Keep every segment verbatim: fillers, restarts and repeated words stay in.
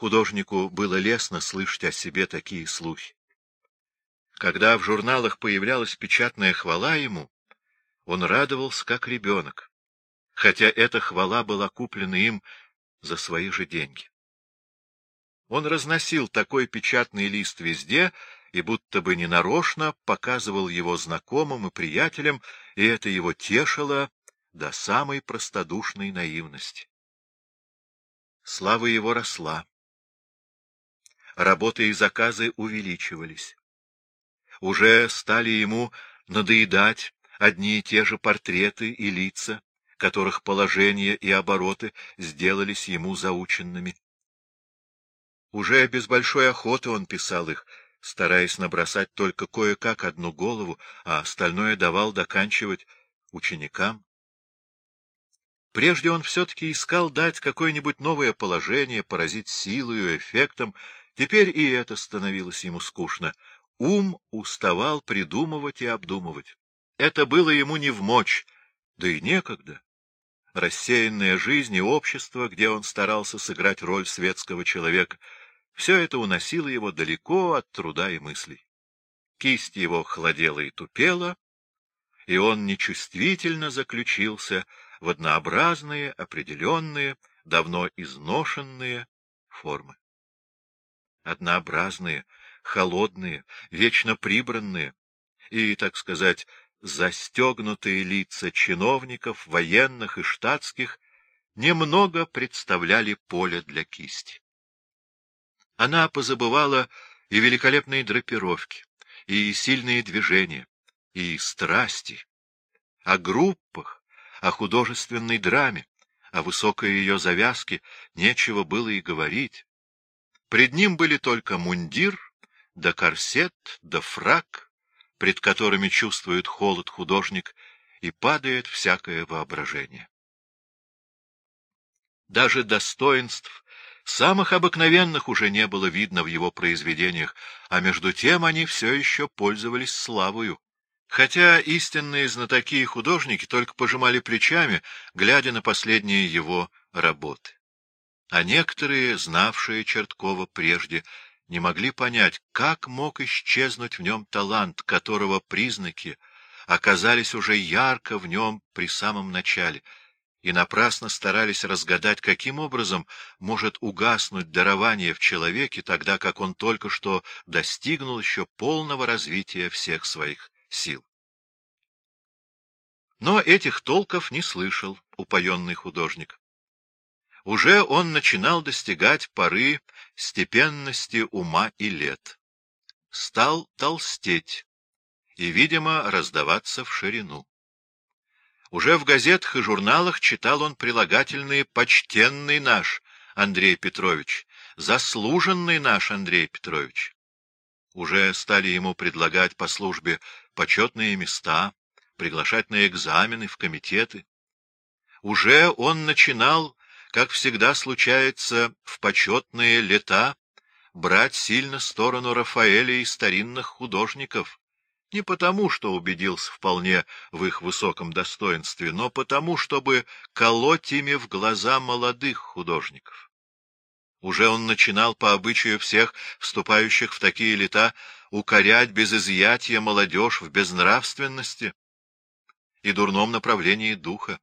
Художнику было лестно слышать о себе такие слухи. Когда в журналах появлялась печатная хвала ему, он радовался как ребенок, хотя эта хвала была куплена им за свои же деньги. Он разносил такой печатный лист везде и будто бы ненарочно показывал его знакомым и приятелям, и это его тешило до самой простодушной наивности. Слава его росла. Работы и заказы увеличивались. Уже стали ему надоедать одни и те же портреты и лица, которых положение и обороты сделались ему заученными. Уже без большой охоты он писал их, стараясь набросать только кое-как одну голову, а остальное давал доканчивать ученикам. Прежде он все-таки искал дать какое-нибудь новое положение, поразить силою, эффектом. Теперь и это становилось ему скучно. Ум уставал придумывать и обдумывать. Это было ему невмочь, да и некогда. Рассеянная жизнь и общество, где он старался сыграть роль светского человека, все это уносило его далеко от труда и мыслей. Кисть его холодела и тупела, и он нечувствительно заключился в однообразные, определенные, давно изношенные формы. Однообразные, холодные, вечно прибранные и, так сказать, застегнутые лица чиновников, военных и штатских немного представляли поле для кисти. Она позабывала и великолепные драпировки, и сильные движения, и страсти, о группах, о художественной драме, о высокой ее завязке нечего было и говорить. Пред ним были только мундир, да корсет, да фрак, пред которыми чувствует холод художник, и падает всякое воображение. Даже достоинств самых обыкновенных уже не было видно в его произведениях, а между тем они все еще пользовались славою. Хотя истинные знатоки и художники только пожимали плечами, глядя на последние его работы. А некоторые, знавшие Черткова прежде, не могли понять, как мог исчезнуть в нем талант, которого признаки оказались уже ярко в нем при самом начале, и напрасно старались разгадать, каким образом может угаснуть дарование в человеке, тогда как он только что достигнул еще полного развития всех своих сил. Но этих толков не слышал упоенный художник. Уже он начинал достигать поры степенности ума и лет. Стал толстеть и, видимо, раздаваться в ширину. Уже в газетах и журналах читал он прилагательные «почтенный наш Андрей Петрович», «заслуженный наш Андрей Петрович». Уже стали ему предлагать по службе почетные места, приглашать на экзамены, в комитеты. Уже он начинал, как всегда случается в почетные лета, брать сильно сторону Рафаэля и старинных художников, не потому, что убедился вполне в их высоком достоинстве, но потому, чтобы колоть ими в глаза молодых художников. Уже он начинал по обычаю всех вступающих в такие лета укорять без изъятия молодежь в безнравственности и дурном направлении духа.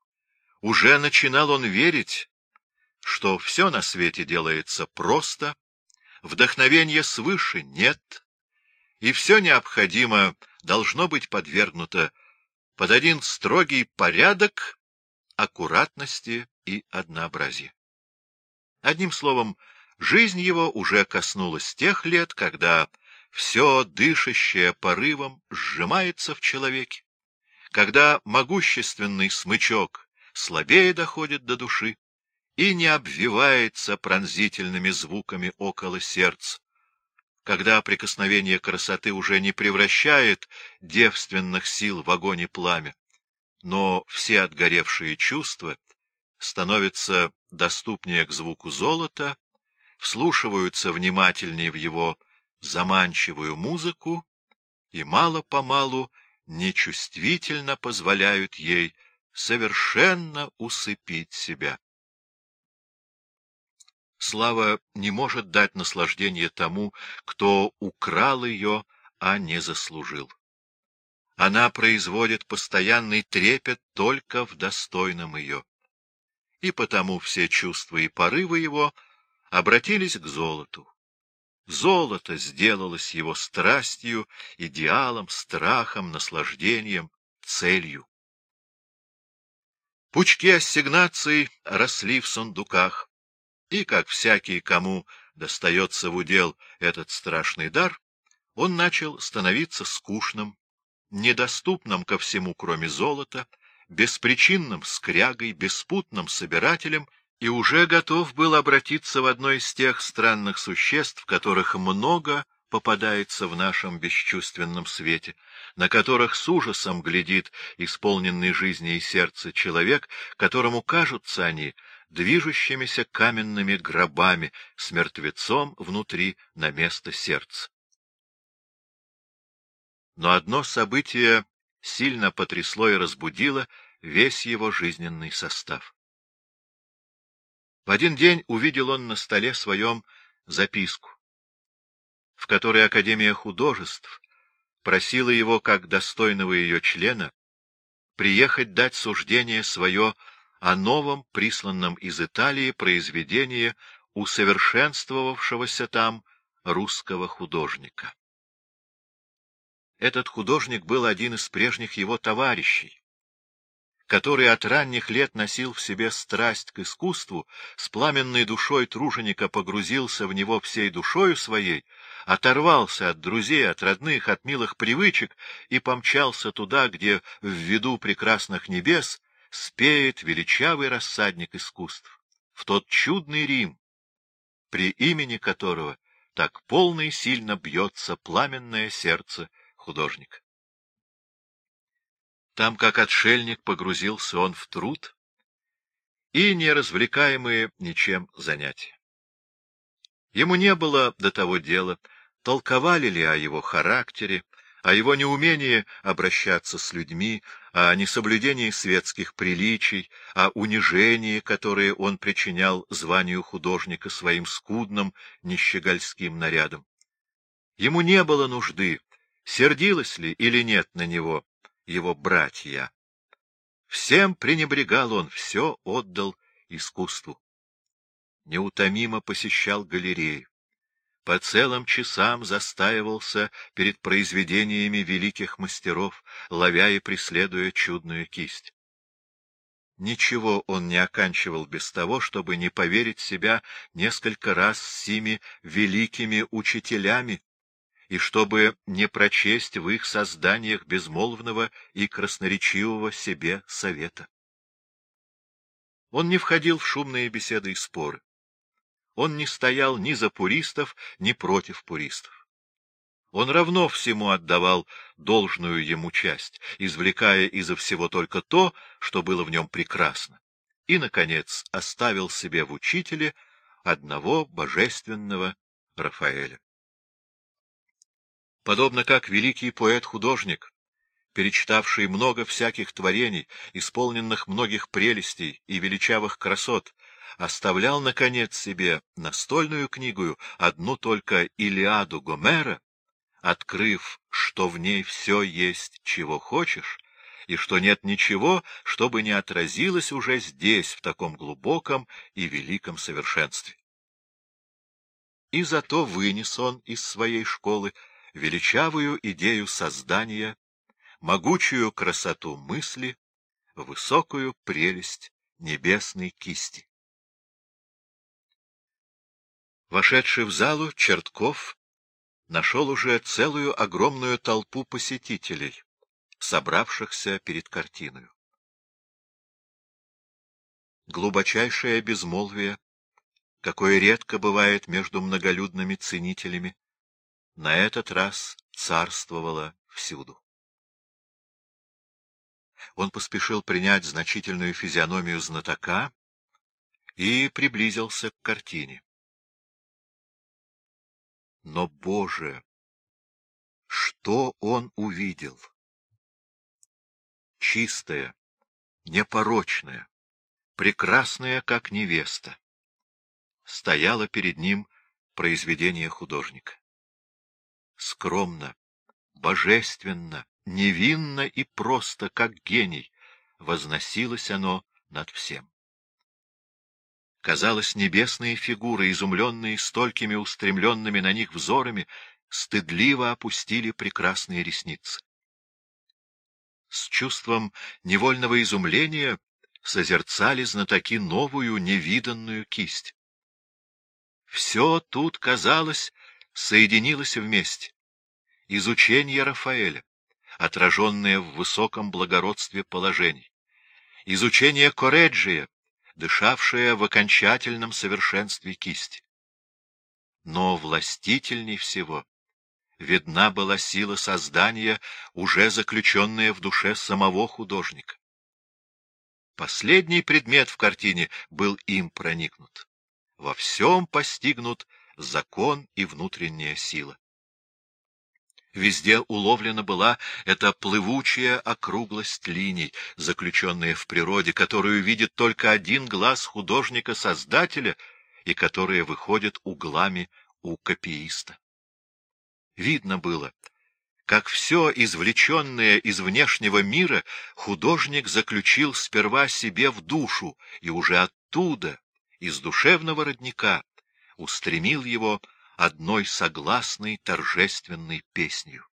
Уже начинал он верить, что все на свете делается просто, вдохновения свыше нет, и все необходимо должно быть подвергнуто под один строгий порядок аккуратности и однообразия. Одним словом, жизнь его уже коснулась тех лет, когда все дышащее порывом сжимается в человеке, когда могущественный смычок слабее доходит до души и не обвивается пронзительными звуками около сердца, когда прикосновение красоты уже не превращает девственных сил в огонь и пламя, но все отгоревшие чувства становятся доступнее к звуку золота, вслушиваются внимательнее в его заманчивую музыку и мало-помалу нечувствительно позволяют ей совершенно усыпить себя. Слава не может дать наслаждение тому, кто украл ее, а не заслужил. Она производит постоянный трепет только в достойном ее. И потому все чувства и порывы его обратились к золоту. Золото сделалось его страстью, идеалом, страхом, наслаждением, целью. Пучки ассигнаций росли в сундуках, и, как всякий, кому достается в удел этот страшный дар, он начал становиться скучным, недоступным ко всему, кроме золота, беспричинным скрягой, беспутным собирателем, и уже готов был обратиться в одно из тех странных существ, которых много попадается в нашем бесчувственном свете, на которых с ужасом глядит исполненный жизни и сердца человек, которому кажутся они движущимися каменными гробами с мертвецом внутри на место сердца. Но одно событие сильно потрясло и разбудило весь его жизненный состав. В один день увидел он на столе своем записку, в которой Академия художеств просила его, как достойного ее члена, приехать дать суждение свое о новом, присланном из Италии, произведении усовершенствовавшегося там русского художника. Этот художник был один из прежних его товарищей, который от ранних лет носил в себе страсть к искусству, с пламенной душой труженика погрузился в него всей душою своей, оторвался от друзей, от родных, от милых привычек и помчался туда, где в виду прекрасных небес спеет величавый рассадник искусств, в тот чудный Рим, при имени которого так полно и сильно бьется пламенное сердце художника. Там, как отшельник, погрузился он в труд и неразвлекаемые ничем занятия. Ему не было до того дела, толковали ли о его характере, о его неумении обращаться с людьми, о несоблюдении светских приличий, о унижении, которое он причинял званию художника своим скудным нищегольским нарядом. Ему не было нужды, сердилась ли или нет на него его братья. Всем пренебрегал он, все отдал искусству. Неутомимо посещал галереи, по целым часам застаивался перед произведениями великих мастеров, ловя и преследуя чудную кисть. Ничего он не оканчивал без того, чтобы не поверить себя несколько раз сими великими учителями, и чтобы не прочесть в их созданиях безмолвного и красноречивого себе совета. Он не входил в шумные беседы и споры. Он не стоял ни за пуристов, ни против пуристов. Он равно всему отдавал должную ему часть, извлекая изо всего только то, что было в нем прекрасно, и, наконец, оставил себе в учителе одного божественного Рафаэля. Подобно как великий поэт-художник, перечитавший много всяких творений, исполненных многих прелестей и величавых красот, оставлял, наконец, себе настольную книгу одну только Илиаду Гомера, открыв, что в ней все есть, чего хочешь, и что нет ничего, чтобы не отразилось уже здесь, в таком глубоком и великом совершенстве. И зато вынес он из своей школы величавую идею создания, могучую красоту мысли, высокую прелесть небесной кисти. Вошедший в залу, Чертков нашел уже целую огромную толпу посетителей, собравшихся перед картиной. Глубочайшее безмолвие, какое редко бывает между многолюдными ценителями, на этот раз царствовало всюду. Он поспешил принять значительную физиономию знатока и приблизился к картине. Но, Боже, что он увидел!— чистая, непорочная, прекрасная, как невеста, стояло перед ним произведение художника. Скромно, божественно, невинно и просто, как гений, возносилось оно над всем. Казалось, небесные фигуры, изумленные столькими устремленными на них взорами, стыдливо опустили прекрасные ресницы. С чувством невольного изумления созерцали знатоки новую, невиданную кисть. Все тут, казалось, соединилось вместе. Изучение Рафаэля, отраженное в высоком благородстве положений, изучение Корреджия, дышавшее в окончательном совершенстве кисти. Но властительней всего видна была сила создания, уже заключенная в душе самого художника. Последний предмет в картине был им проникнут. Во всем постигнут закон и внутренняя сила. Везде уловлена была эта плывучая округлость линий, заключенная в природе, которую видит только один глаз художника-создателя и которая выходит углами у копииста. Видно было, как все извлеченное из внешнего мира художник заключил сперва себе в душу и уже оттуда, из душевного родника, устремил его одной согласной торжественной песнью.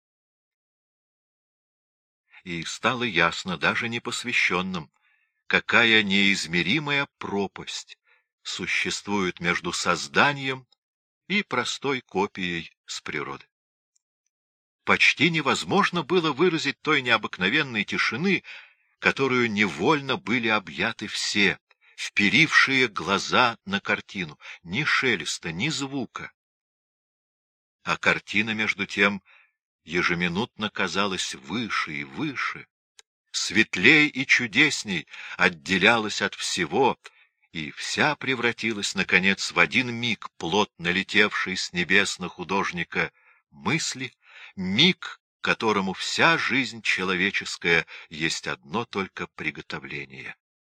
И стало ясно даже непосвященным, какая неизмеримая пропасть существует между созданием и простой копией с природы. Почти невозможно было выразить той необыкновенной тишины, которую невольно были объяты все, вперившие глаза на картину, ни шелеста, ни звука. А картина, между тем, ежеминутно казалась выше и выше, светлей и чудесней отделялась от всего, и вся превратилась, наконец, в один миг, плотно летевший с небес на художника мысли, миг, которому вся жизнь человеческая есть одно только приготовление.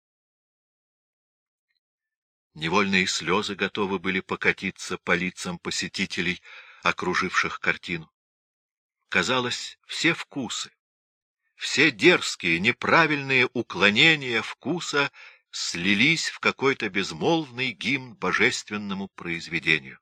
Невольные слезы готовы были покатиться по лицам посетителей, окруживших картину. Казалось, все вкусы, все дерзкие, неправильные уклонения вкуса слились в какой-то безмолвный гимн божественному произведению.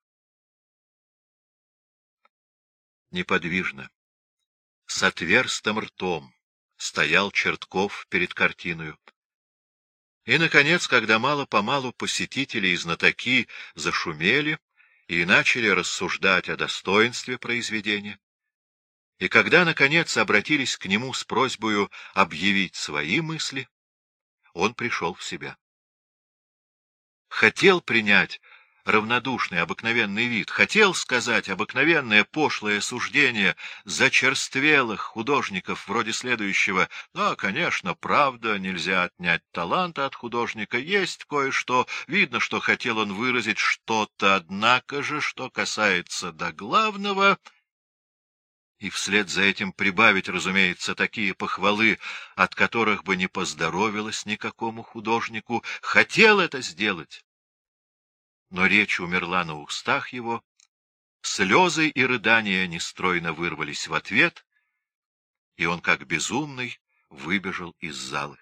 Неподвижно, с отверстым ртом, стоял Чертков перед картиною. И, наконец, когда мало-помалу посетители и знатоки зашумели и начали рассуждать о достоинстве произведения, и когда, наконец, обратились к нему с просьбою объявить свои мысли, он пришел в себя. Хотел принять равнодушный, обыкновенный вид, хотел сказать обыкновенное пошлое суждение зачерствелых художников вроде следующего: «Да, конечно, правда, нельзя отнять таланта от художника, есть кое-что, видно, что хотел он выразить что-то, однако же, что касается до главного...» И вслед за этим прибавить, разумеется, такие похвалы, от которых бы не поздоровилось никакому художнику. Хотел это сделать, но речь умерла на устах его, слезы и рыдания нестройно вырвались в ответ, и он, как безумный, выбежал из залы.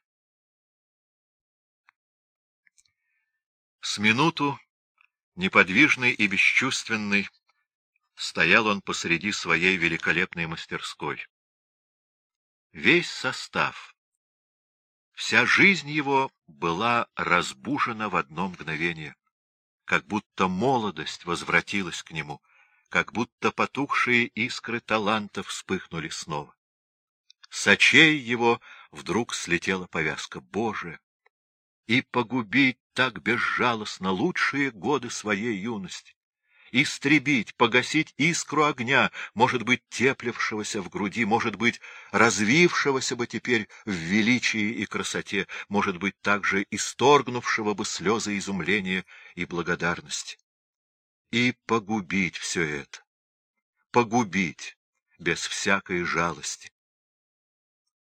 С минуту, неподвижный и бесчувственный, стоял он посреди своей великолепной мастерской. Весь состав, вся жизнь его была разбужена в одно мгновение, как будто молодость возвратилась к нему, как будто потухшие искры таланта вспыхнули снова. С очей его вдруг слетела повязка. Боже! И погубить так безжалостно лучшие годы своей юности! Истребить, погасить искру огня, может быть, теплившегося в груди, может быть, развившегося бы теперь в величии и красоте, может быть, также исторгнувшего бы слезы изумления и благодарности. И погубить все это, погубить без всякой жалости.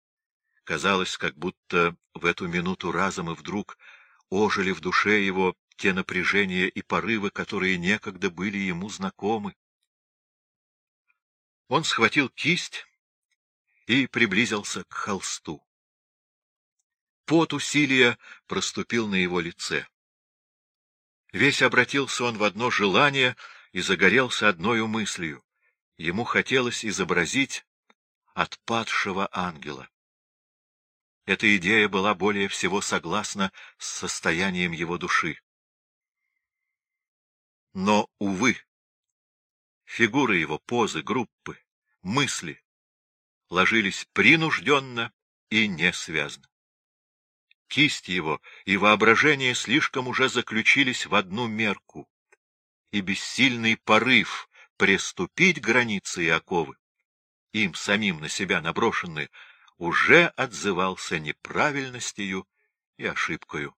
Казалось, как будто в эту минуту разом и вдруг ожили в душе его те напряжения и порывы, которые некогда были ему знакомы. Он схватил кисть и приблизился к холсту. Пот усилия проступил на его лице. Весь обратился он в одно желание и загорелся одною мыслью. Ему хотелось изобразить отпадшего ангела. Эта идея была более всего согласна с состоянием его души. Но, увы, фигуры его, позы, группы, мысли ложились принужденно и несвязно. Кисть его и воображение слишком уже заключились в одну мерку, и бессильный порыв преступить границы и оковы, им самим на себя наброшенные, уже отзывался неправильностью и ошибкою.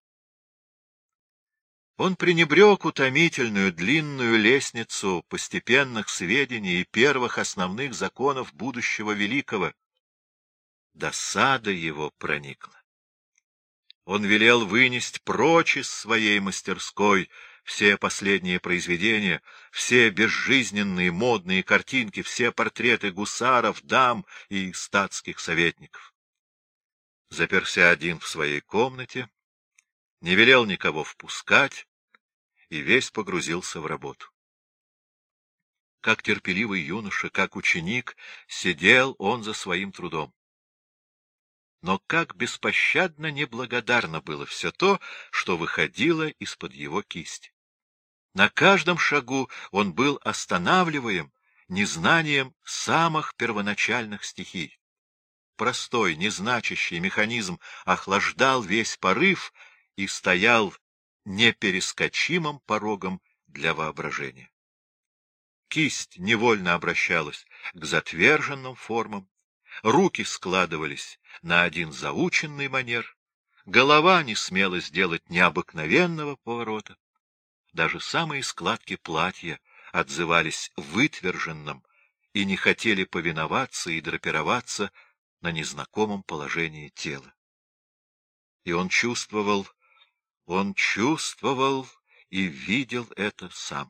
Он пренебрег утомительную длинную лестницу постепенных сведений и первых основных законов будущего великого. Досада его проникла. Он велел вынести прочь из своей мастерской все последние произведения, все безжизненные модные картинки, все портреты гусаров, дам и статских советников. Заперся один в своей комнате, не велел никого впускать и весь погрузился в работу. Как терпеливый юноша, как ученик, сидел он за своим трудом. Но как беспощадно неблагодарно было все то, что выходило из-под его кисти. На каждом шагу он был останавливаем незнанием самых первоначальных стихий. Простой, незначащий механизм охлаждал весь порыв и стоял неперескочимым порогом для воображения. Кисть невольно обращалась к затверженным формам, руки складывались на один заученный манер, голова не смела сделать необыкновенного поворота. Даже самые складки платья отзывались вытверженным и не хотели повиноваться и драпироваться на незнакомом положении тела. И он чувствовал, он чувствовал и видел это сам.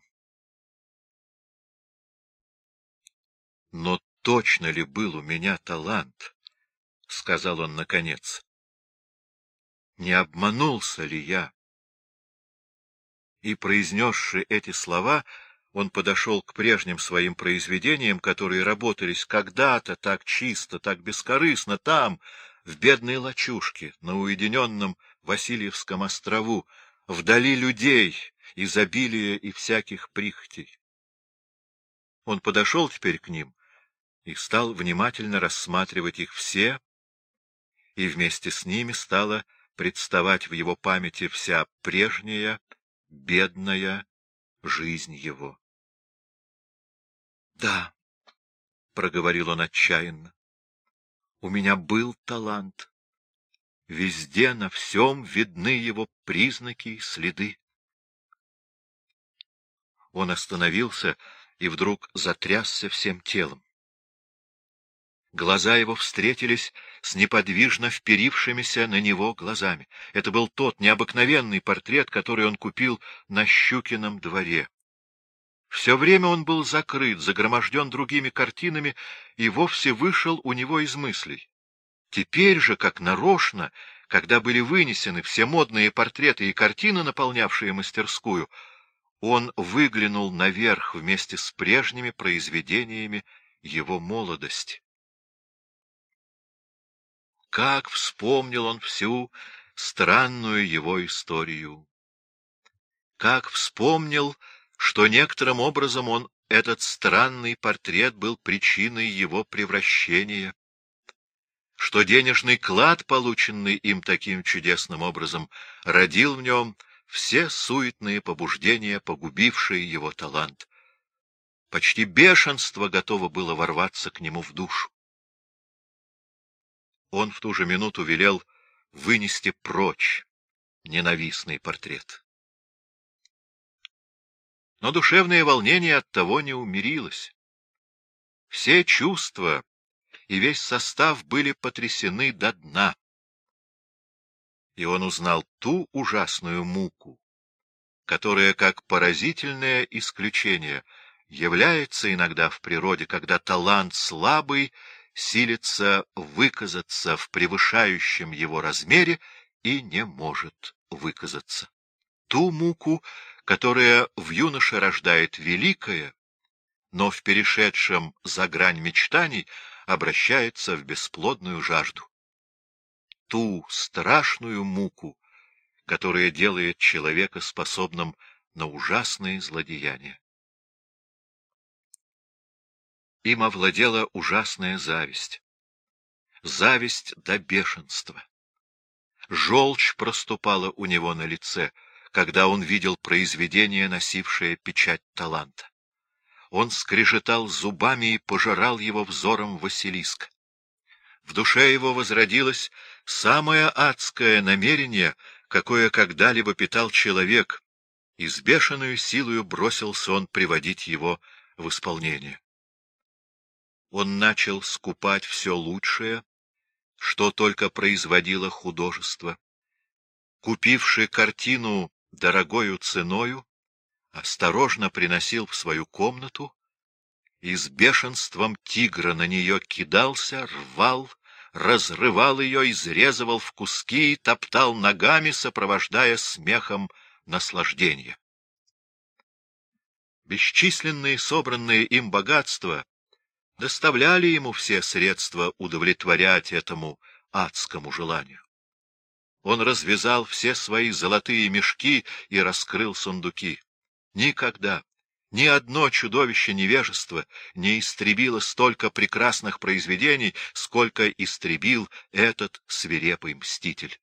Но точно ли был у меня талант? — сказал он наконец. — Не обманулся ли я? И, произнесши эти слова, он подошел к прежним своим произведениям, которые работались когда-то так чисто, так бескорыстно, там, в бедной лачушке, на уединенном Васильевском острову, вдали людей, изобилия и всяких прихотей. Он подошел теперь к ним и стал внимательно рассматривать их все, и вместе с ними стала представать в его памяти вся прежняя, бедная жизнь его. — Да, — проговорил он отчаянно, — у меня был талант. Везде, на всем видны его признаки и следы. Он остановился и вдруг затрясся всем телом. Глаза его встретились с неподвижно вперившимися на него глазами. Это был тот необыкновенный портрет, который он купил на Щукином дворе. Все время он был закрыт, загроможден другими картинами и вовсе вышел у него из мыслей. Теперь же, как нарочно, когда были вынесены все модные портреты и картины, наполнявшие мастерскую, он выглянул наверх вместе с прежними произведениями его молодости. Как вспомнил он всю странную его историю! Как вспомнил, что некоторым образом он, этот странный портрет, был причиной его превращения, что денежный клад, полученный им таким чудесным образом, родил в нем все суетные побуждения, погубившие его талант. Почти бешенство готово было ворваться к нему в душу. Он в ту же минуту велел вынести прочь ненавистный портрет. Но душевное волнение оттого не умерилось. Все чувства и весь состав были потрясены до дна. И он узнал ту ужасную муку, которое, как поразительное исключение, является иногда в природе, когда талант слабый силится выказаться в превышающем его размере и не может выказаться. Ту муку, которая в юноше рождает великое, но в перешедшем за грань мечтаний обращается в бесплодную жажду. Ту страшную муку, которая делает человека способным на ужасные злодеяния. Им овладела ужасная зависть. Зависть до бешенства. Желчь проступала у него на лице, когда он видел произведение, носившее печать таланта. Он скрежетал зубами и пожирал его взором Василиска. В душе его возродилось самое адское намерение, какое когда-либо питал человек, и с бешеную силою бросился он приводить его в исполнение. Он начал скупать все лучшее, что только производило художество. Купивши картину дорогою ценою, осторожно приносил в свою комнату и с бешенством тигра на нее кидался, рвал, разрывал ее, изрезывал в куски и топтал ногами, сопровождая смехом наслаждения. Бесчисленные собранные им богатства доставляли ему все средства удовлетворять этому адскому желанию. Он развязал все свои золотые мешки и раскрыл сундуки. Никогда ни одно чудовище невежества не истребило столько прекрасных произведений, сколько истребил этот свирепый мститель.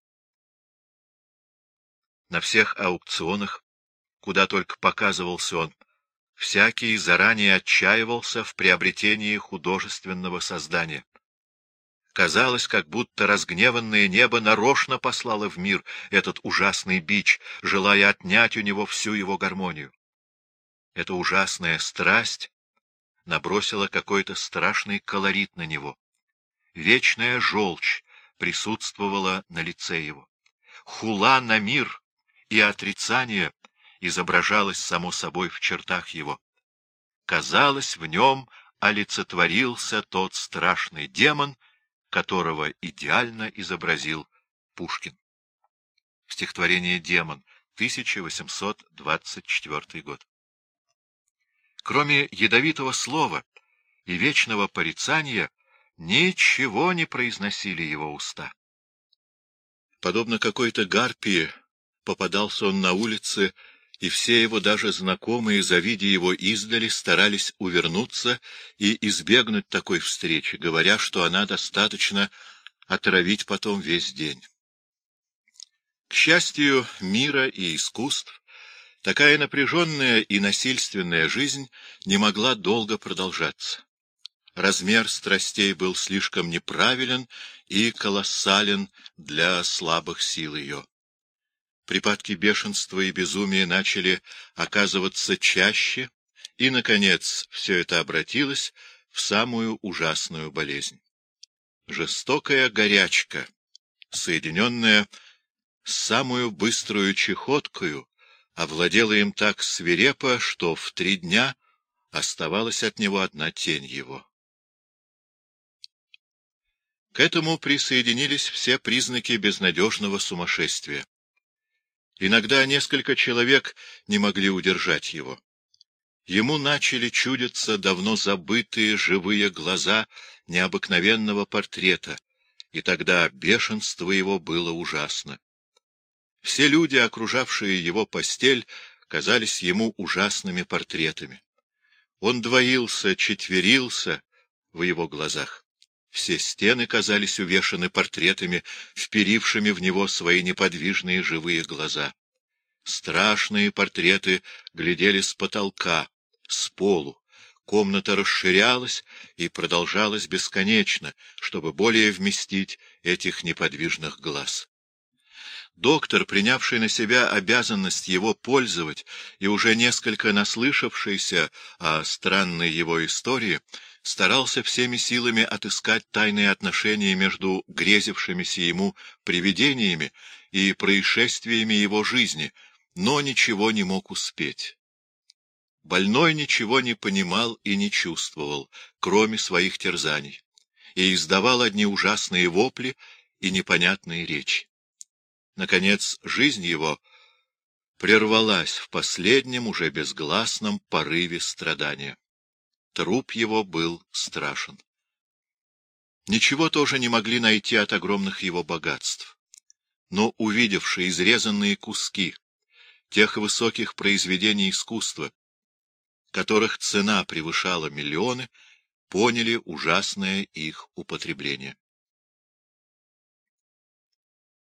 На всех аукционах, куда только показывался он, всякий заранее отчаивался в приобретении художественного создания. Казалось, как будто разгневанное небо нарочно послало в мир этот ужасный бич, желая отнять у него всю его гармонию. Эта ужасная страсть набросила какой-то страшный колорит на него. Вечная желчь присутствовала на лице его. Хула на мир и отрицание изображалось само собой в чертах его. Казалось, в нем олицетворился тот страшный демон, которого идеально изобразил Пушкин. Стихотворение «Демон», тысяча восемьсот двадцать четвёртый год. Кроме ядовитого слова и вечного порицания, ничего не произносили его уста. Подобно какой-то гарпии, попадался он на улице, и все его даже знакомые, завидя его издали, старались увернуться и избегнуть такой встречи, говоря, что она достаточно отравить потом весь день. К счастью мира и искусств, такая напряженная и насильственная жизнь не могла долго продолжаться. Размер страстей был слишком неправилен и колоссален для слабых сил ее. Припадки бешенства и безумия начали оказываться чаще, и, наконец, все это обратилось в самую ужасную болезнь. Жестокая горячка, соединенная с самую быструю чехоткою, овладела им так свирепо, что в три дня оставалась от него одна тень его. К этому присоединились все признаки безнадежного сумасшествия. Иногда несколько человек не могли удержать его. Ему начали чудиться давно забытые живые глаза необыкновенного портрета, и тогда бешенство его было ужасно. Все люди, окружавшие его постель, казались ему ужасными портретами. Он двоился, четверился в его глазах. Все стены казались увешаны портретами, вперившими в него свои неподвижные живые глаза. Страшные портреты глядели с потолка, с полу. Комната расширялась и продолжалась бесконечно, чтобы более вместить этих неподвижных глаз. Доктор, принявший на себя обязанность его пользовать и уже несколько наслышавшийся о странной его истории, старался всеми силами отыскать тайные отношения между грезившимися ему привидениями и происшествиями его жизни, но ничего не мог успеть. Больной ничего не понимал и не чувствовал, кроме своих терзаний, и издавал одни ужасные вопли и непонятные речи. Наконец, жизнь его прервалась в последнем, уже безгласном порыве страдания. Труп его был страшен. Ничего тоже не могли найти от огромных его богатств. Но, увидевши изрезанные куски тех высоких произведений искусства, которых цена превышала миллионы, поняли ужасное их употребление.